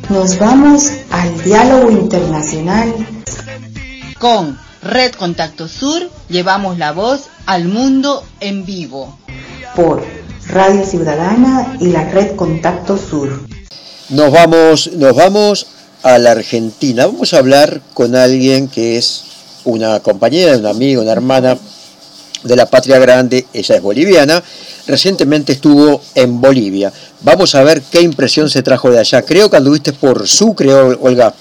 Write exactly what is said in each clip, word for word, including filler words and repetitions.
Nos vamos al diálogo internacional. Con Red Contacto Sur llevamos la voz al mundo en vivo. Por Radio Ciudadana y la Red Contacto Sur. Nos vamos, nos vamos a la Argentina. Vamos a hablar con alguien que es una compañera, una amiga, una hermana de la Patria Grande. Ella es boliviana. Recientemente estuvo en Bolivia. Vamos a ver qué impresión se trajo de allá. Creo que anduviste por Sucre, Olga.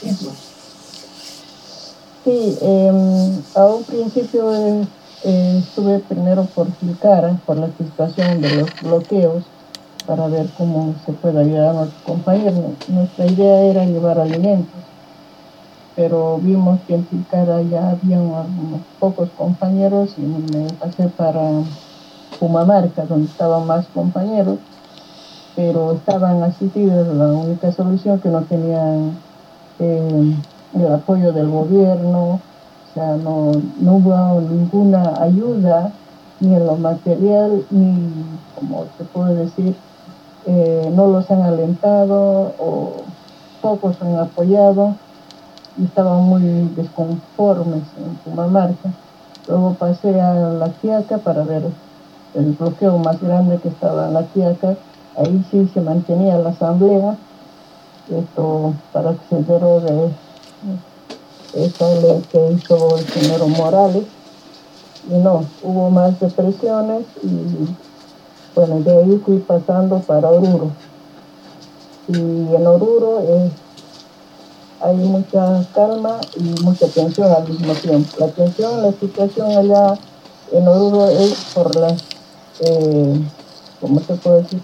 Sí, eh, a un principio eh, eh, estuve primero por Tilcara, por la situación de los bloqueos, para ver cómo se puede ayudar a nuestros compañeros. Nuestra idea era llevar alimentos, pero vimos que en Tilcara ya había unos pocos compañeros y me pasé para Pumamarca, donde estaban más compañeros, pero estaban asistidos. La única solución que no tenían eh, el apoyo del gobierno, o sea, no, no hubo ninguna ayuda, ni en lo material, ni, como te puedo decir, eh, no los han alentado o pocos han apoyado y estaban muy desconformes en Pumamarca. Luego pasé a La Quiaca para ver el bloqueo más grande que estaba en La Quiaca. Ahí sí se mantenía la asamblea, esto para que se derogue esa ley que hizo el señor Morales, y no, hubo más represiones y bueno, de ahí fui pasando para Oruro. Y en Oruro eh, hay mucha calma y mucha tensión al mismo tiempo. La tensión, la situación allá en Oruro es por las, eh, ¿cómo se puede decir?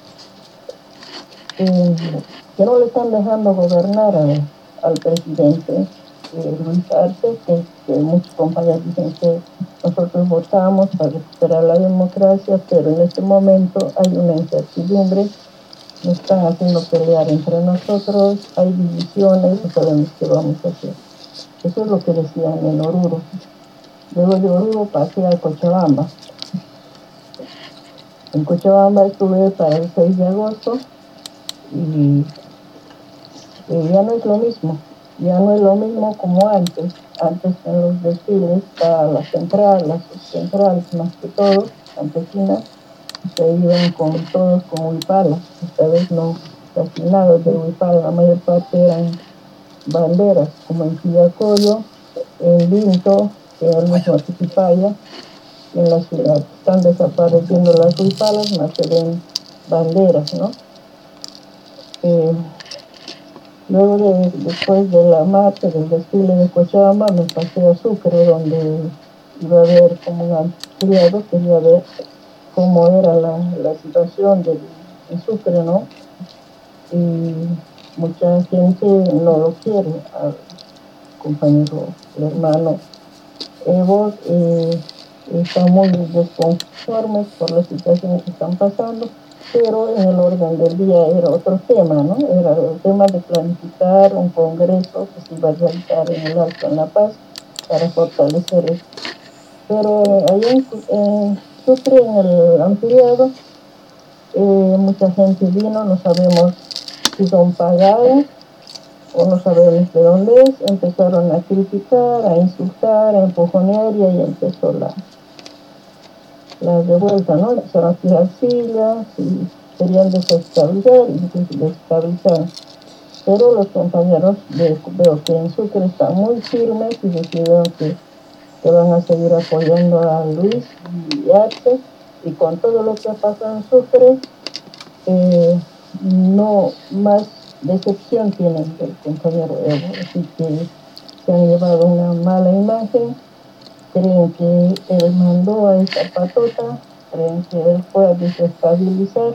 Eh, que no le están dejando gobernar a, al presidente eh, Luis Arce, que, que muchos compañeros dicen que nosotros votamos para recuperar la democracia, pero en este momento hay una incertidumbre, nos están haciendo pelear entre nosotros, hay divisiones, no sabemos qué vamos a hacer. Eso es lo que decían en Oruro. Luego de Oruro pasé a Cochabamba. En Cochabamba estuve para el seis de agosto y eh, ya no es lo mismo, ya no es lo mismo como antes. Antes en los desfiles está la central, las centrales más que todo, campesinas, se iban con todos con huipalas. Esta vez no, casi nada de huipala, la mayor parte eran banderas, como en Quillacollo, en Vinto, en el mismo Tiquipaya, en la ciudad. Están desapareciendo las huipalas, más se ven banderas, ¿no? Eh, luego de, después de la marcha, del desfile de Cochabamba, me pasé a Sucre, donde iba a ver como un ampliado, quería ver cómo era la, la situación de, de Sucre, ¿no? Y mucha gente no lo quiere, al compañero, el hermano Evo, eh, están muy desconformes por la situación que están pasando, pero en el orden del día era otro tema, ¿no? Era el tema de planificar un congreso que se iba a realizar en el Alto en La Paz para fortalecer esto. Pero eh, allá en, en Sucre, en el ampliado, eh, mucha gente vino, no sabemos si son pagados o no sabemos de dónde es, empezaron a criticar, a insultar, a empujonear y ahí empezó la, la revuelta, ¿no? Empezaron a tirar sillas y querían desestabilizar y desestabilizar. Pero los compañeros de, veo que en Sucre están muy firmes y decidieron que, que van a seguir apoyando a Luis y Arce, y con todo lo que ha pasado en Sucre, eh, no más decepción tienen del compañero Evo, así que se han llevado una mala imagen, creen que él mandó a esa patota, creen que él fue a desestabilizar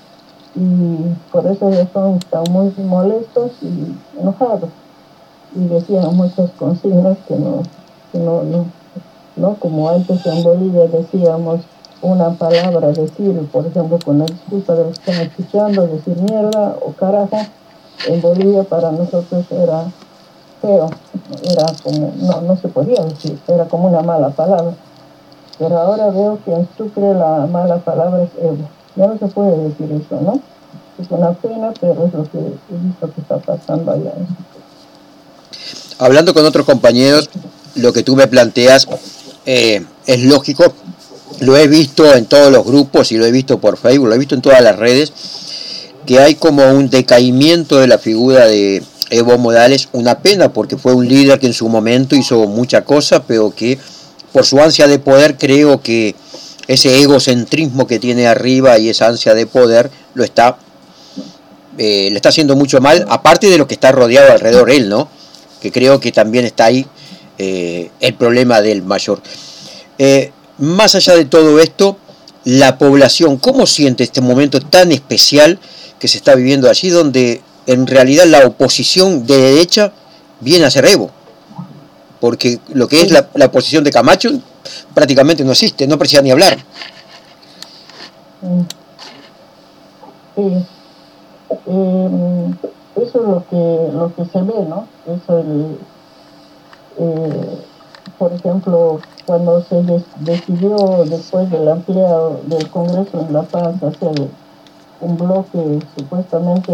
y por esa razón están muy molestos y enojados y decían muchas consignas que no, que no, no, no, como antes en Bolivia decíamos una palabra, decir, por ejemplo, con la disculpa de los que están escuchando, decir mierda o carajo, en Bolivia para nosotros era feo, era como, no, no se podía decir, era como una mala palabra. Pero ahora veo que en Sucre la mala palabra es Evo. Ya no se puede decir eso, ¿no? Es una pena, pero es lo que he visto que está está pasando allá. Hablando con otros compañeros, lo que tú me planteas eh, es lógico, lo he visto en todos los grupos y lo he visto por Facebook, lo he visto en todas las redes, que hay como un decaimiento de la figura de Evo Morales, una pena porque fue un líder que en su momento hizo mucha cosa, pero que por su ansia de poder creo que ese egocentrismo que tiene arriba y esa ansia de poder lo está eh, le está haciendo mucho mal, aparte de lo que está rodeado alrededor él, ¿no? Que creo que también está ahí eh, el problema del mayor. Eh, más allá de todo esto, la población, ¿cómo siente este momento tan especial que se está viviendo allí, donde en realidad la oposición de derecha viene a ser Evo? Porque lo que es la, la oposición de Camacho prácticamente no existe, no precisa ni hablar. Sí. Eh, eso es lo que lo que se ve, ¿no? Eso el, eh, por ejemplo, cuando se des, decidió después del ampliado del Congreso en La Paz hacer un bloque supuestamente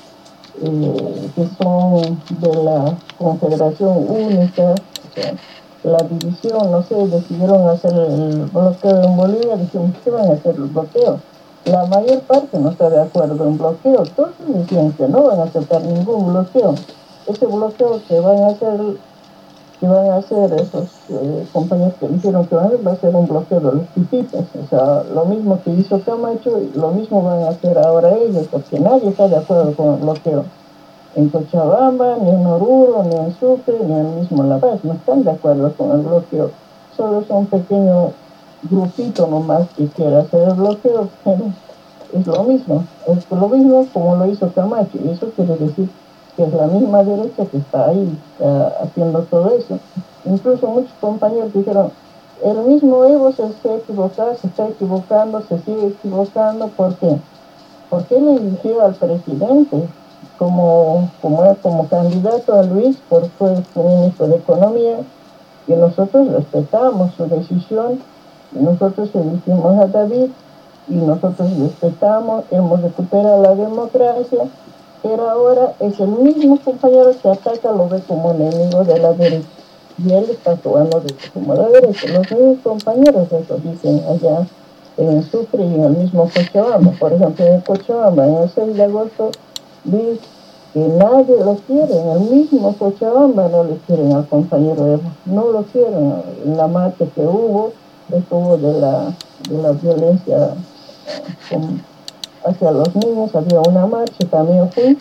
eh, que son de la Confederación Única, o sea, la división, no sé, decidieron hacer el bloqueo en Bolivia, dijeron que van a hacer el bloqueo. La mayor parte no está de acuerdo en bloqueo, todos decían que no van a aceptar ningún bloqueo. Ese bloqueo que van a hacer, que van a hacer esos eh, compañeros que dijeron que van a hacer, va a ser un bloqueo de los tipitas, o sea, lo mismo que hizo Camacho, lo mismo van a hacer ahora ellos, porque nadie está de acuerdo con el bloqueo. En Cochabamba, ni en Oruro, ni en Sucre, ni en mismo La Paz, no están de acuerdo con el bloqueo. Solo son pequeños grupitos nomás que quiere hacer el bloqueo, pero es lo mismo, es lo mismo como lo hizo Camacho, y eso quiere decir que es la misma derecha que está ahí uh, haciendo todo eso. Incluso muchos compañeros dijeron, el mismo Evo se, se equivocado, se está equivocando, se sigue equivocando, ¿por qué? Porque él eligió al presidente como, como, como candidato a Luis, porque fue su ministro de Economía, y nosotros respetamos su decisión, y nosotros elegimos a David, y nosotros respetamos, hemos recuperado la democracia, pero ahora es el mismo compañero que ataca, lo ve como enemigo de la derecha, y él está actuando de, como la derecha. Los mismos compañeros eso dicen allá en Sucre y en el mismo Cochabamba. Por ejemplo, en Cochabamba, en el seis de agosto, vi que nadie lo quiere, en el mismo Cochabamba no le quieren al compañero Evo, no lo quieren. En la mate que hubo, estuvo de la, de la violencia con, hacia los niños, había una marcha, también fui,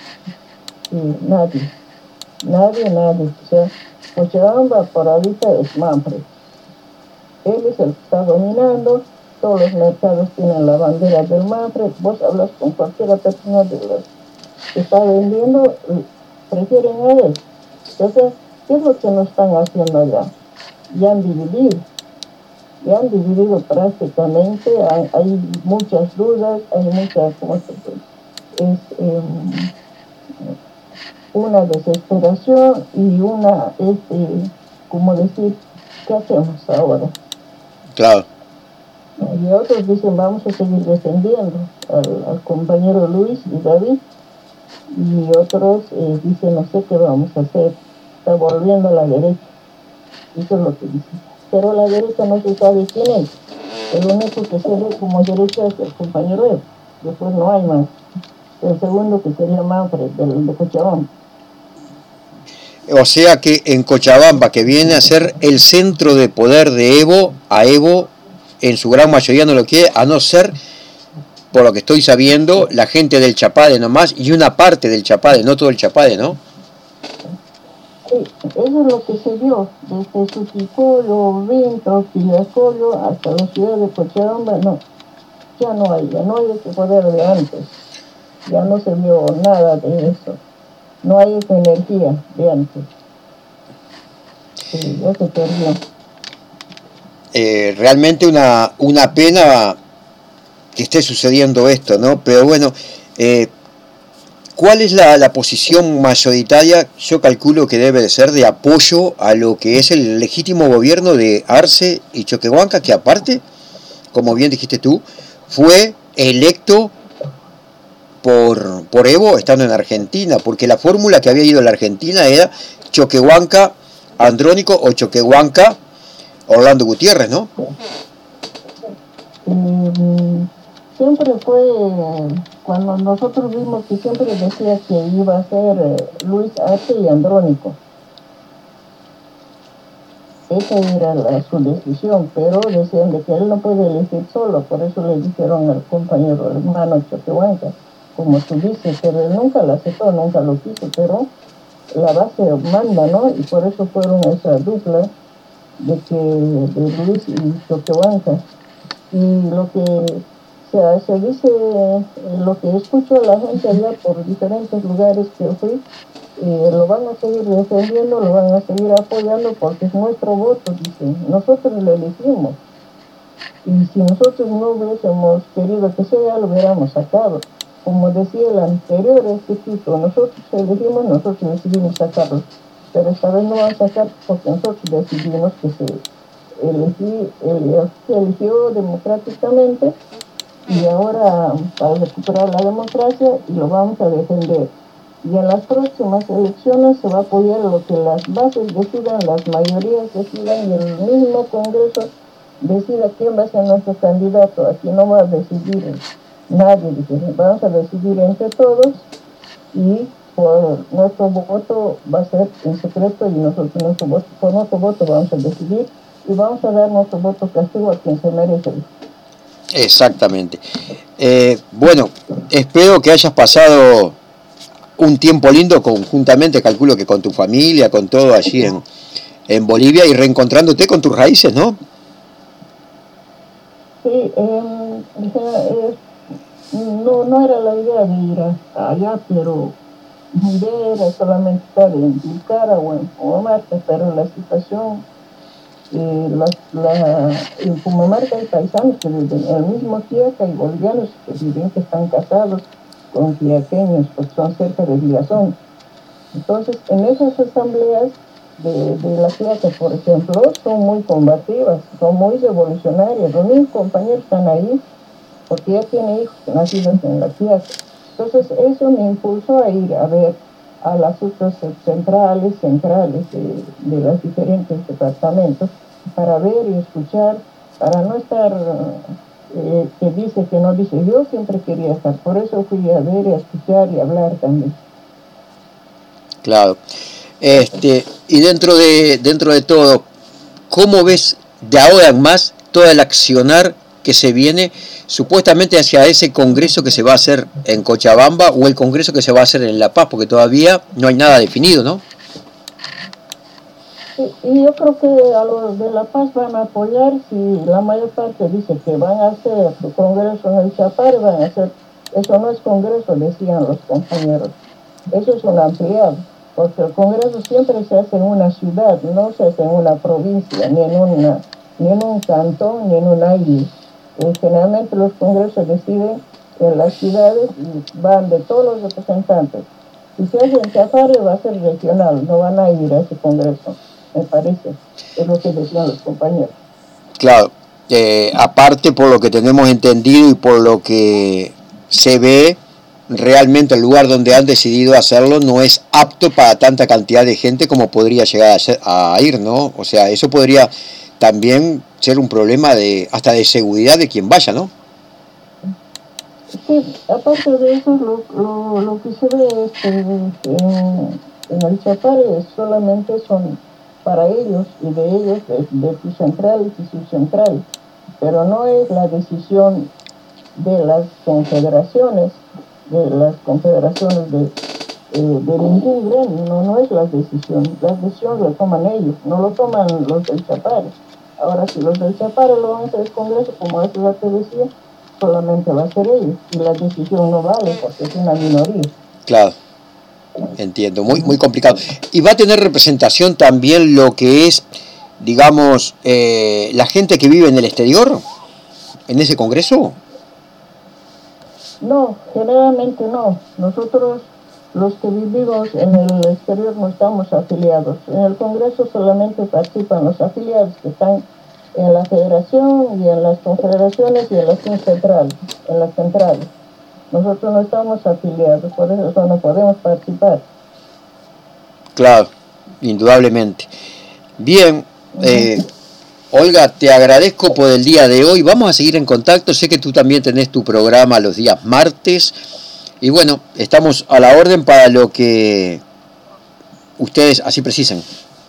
y nadie, nadie, nadie. O sea, Cochabamba por ahorita es Manfred. Él es el que está dominando, todos los mercados tienen la bandera del Manfred, vos hablas con cualquier persona de los que está vendiendo, prefieren a él. Entonces, ¿qué es lo que nos están haciendo allá? Ya han dividido. Ya han dividido prácticamente, hay, hay muchas dudas, hay muchas, ¿cómo se dice? Es eh, una desesperación y una, este, ¿cómo decir? ¿Qué hacemos ahora? Claro. Y otros dicen, vamos a seguir defendiendo al, al compañero Luis y David, y otros eh, dicen, no sé qué vamos a hacer, está volviendo a la derecha. Eso es lo que dicen. Pero la derecha no se sabe quién es. El único que se ve como derecha es el compañero Evo. Después no hay más. El segundo que sería Manfred, del de Cochabamba. O sea que en Cochabamba, que viene a ser el centro de poder de Evo, a Evo en su gran mayoría no lo quiere, a no ser, por lo que estoy sabiendo, la gente del Chapade nomás, y una parte del Chapade, no todo el Chapade, ¿no? Sí, eso es lo que se vio, desde Suchicollo, Vinto, Quillacollo, hasta la ciudad de Cochabamba, no, ya no hay, ya no hay ese poder de antes, ya no se vio nada de eso, no hay esa energía de antes, sí, ya se perdió. Eh, realmente una, una pena que esté sucediendo esto, ¿no? Pero bueno, eh, ¿cuál es la, la posición mayoritaria? Yo calculo que debe de ser de apoyo a lo que es el legítimo gobierno de Arce y Choquehuanca, que aparte, como bien dijiste tú, fue electo por, por Evo estando en Argentina, porque la fórmula que había ido a la Argentina era Choquehuanca Andrónico o Choquehuanca Orlando Gutiérrez, ¿no? Eh, siempre fue, cuando nosotros vimos que siempre decía que iba a ser eh, Luis Arce y Andrónico. Esa era la, su decisión, pero decían de que él no puede elegir solo, por eso le dijeron al compañero hermano Choquehuanca, como tú dices, pero él nunca la aceptó, nunca lo quiso, pero la base manda, ¿no? Y por eso fueron esa dupla de que de Luis y Choquehuanca. Y lo que o sea, se dice, eh, lo que escucho a la gente allá por diferentes lugares que fui, eh, lo van a seguir defendiendo, lo van a seguir apoyando porque es nuestro voto, dicen. Nosotros lo elegimos. Y si nosotros no hubiésemos querido que sea, lo hubiéramos sacado. Como decía el anterior instituto, nosotros elegimos, nosotros decidimos sacarlo. Pero esta vez no van a sacar porque nosotros decidimos que se elegí, el, se eligió democráticamente y ahora para recuperar la democracia y lo vamos a defender. Y en las próximas elecciones se va a apoyar lo que las bases decidan, las mayorías decidan y el mismo Congreso decida quién va a ser nuestro candidato. Aquí no va a decidir nadie, dice, vamos a decidir entre todos y por nuestro voto va a ser en secreto y nosotros nuestro voto, por nuestro voto vamos a decidir y vamos a dar nuestro voto castigo a quien se merece. Exactamente. Eh, bueno, espero que hayas pasado un tiempo lindo conjuntamente, calculo que con tu familia, con todo allí en, en Bolivia y reencontrándote con tus raíces, ¿no? Sí, eh, eh, no, no era la idea de ir allá, pero mi idea era solamente estar en Tilcara o en Pumamarca, pero la situación, eh, la, la, en Pumamarca hay paisanos que viven en el mismo Quiaca y bolivianos que viven, que están casados con quiaqueños, pues son cerca de Villazón. Entonces, en esas asambleas de, de la Quiaca, por ejemplo, son muy combativas, son muy revolucionarias. Los mismos compañeros están ahí porque ya tienen hijos nacidos en la Quiaca. Entonces, eso me impulsó a ir a ver a las otras centrales, centrales de, de los diferentes departamentos, para ver y escuchar, para no estar, eh, que dice, que no dice. Yo siempre quería estar, por eso fui a ver, a escuchar y hablar también. Claro. Este, y dentro de, dentro de todo, ¿cómo ves de ahora en más todo el accionar que se viene supuestamente hacia ese congreso que se va a hacer en Cochabamba o el congreso que se va a hacer en La Paz? Porque todavía no hay nada definido, ¿no? Sí, y yo creo que a los de La Paz van a apoyar, si la mayor parte dice que van a hacer su congreso en el Chapare, van a hacer, eso no es congreso, decían los compañeros, eso es un ampliado, porque el congreso siempre se hace en una ciudad, no se hace en una provincia, ni en, una, ni en un cantón, ni en un aire. Eh, generalmente los congresos deciden en las ciudades y van de todos los representantes. Si se hace en Chapare va a ser regional, no van a ir a ese congreso, me parece, es lo que decían los compañeros. Claro, eh, aparte por lo que tenemos entendido y por lo que se ve, realmente el lugar donde han decidido hacerlo no es apto para tanta cantidad de gente como podría llegar a, ser, a ir, ¿no? O sea, eso podría también ser un problema de hasta de seguridad de quien vaya, ¿no? Sí, aparte de eso, lo, lo, lo que se ve es que en, en el Chapare solamente son para ellos y de ellos, de, de sus centrales y sus centrales, pero no es la decisión de las confederaciones, de las confederaciones de, eh, de ningún gremio, no, no es la decisión, la decisión lo toman ellos, no lo toman los del Chapare. Ahora, si los del Chapare lo van a hacer el Congreso, como hace ya te decía, solamente va a ser ellos, y la decisión no vale porque es una minoría. Claro, entiendo, muy, muy complicado. ¿Y va a tener representación también lo que es, digamos, eh, la gente que vive en el exterior, en ese Congreso? No, generalmente no. Nosotros, los que vivimos en el exterior, no estamos afiliados. En el Congreso solamente participan los afiliados que están en la federación y en las confederaciones y en las centrales, en las centrales. Nosotros no estamos afiliados, por eso no podemos participar. Claro, indudablemente. Bien, eh, Olga, te agradezco por el día de hoy. Vamos a seguir en contacto. Sé que tú también tenés tu programa los días martes. Y bueno, estamos a la orden para lo que ustedes así precisen.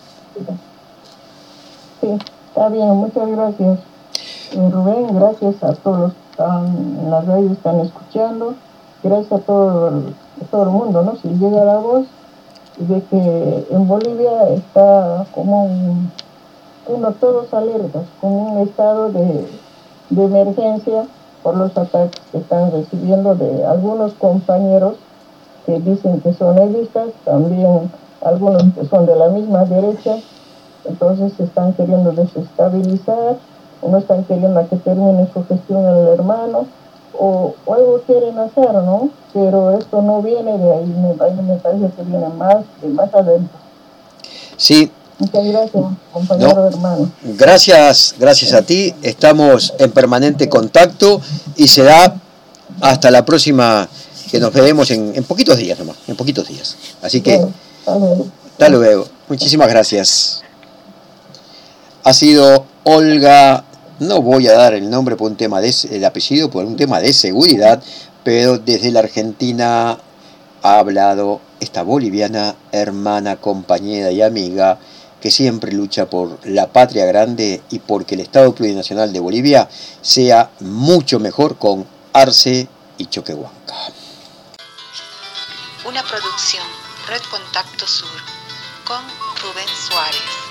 Sí, está bien, muchas gracias. Eh, Rubén, gracias a todos los que están en la radio, están escuchando. Gracias a todo, a todo el mundo, ¿no? Si llega la voz de que en Bolivia está como un, uno, todos alertas, como un estado de, de emergencia por los ataques que están recibiendo de algunos compañeros que dicen que son evistas, también algunos que son de la misma derecha, entonces se están queriendo desestabilizar, o no están queriendo a que termine su gestión el hermano, o, o algo quieren hacer, ¿no? Pero esto no viene de ahí, me, me parece que viene más, de más adentro. Sí. Muchas gracias, compañero no, hermano. Gracias, gracias a ti. Estamos en permanente contacto y será hasta la próxima, que nos veremos en, en poquitos días nomás, en poquitos días. Así que, Bueno, hasta luego. Hasta luego. Muchísimas gracias. Ha sido Olga, no voy a dar el nombre por un tema de el apellido, por un tema de seguridad, pero desde la Argentina ha hablado esta boliviana hermana, compañera y amiga que siempre lucha por la patria grande y porque el Estado Plurinacional de Bolivia sea mucho mejor con Arce y Choquehuanca. Una producción Red Contacto Sur con Rubén Suárez.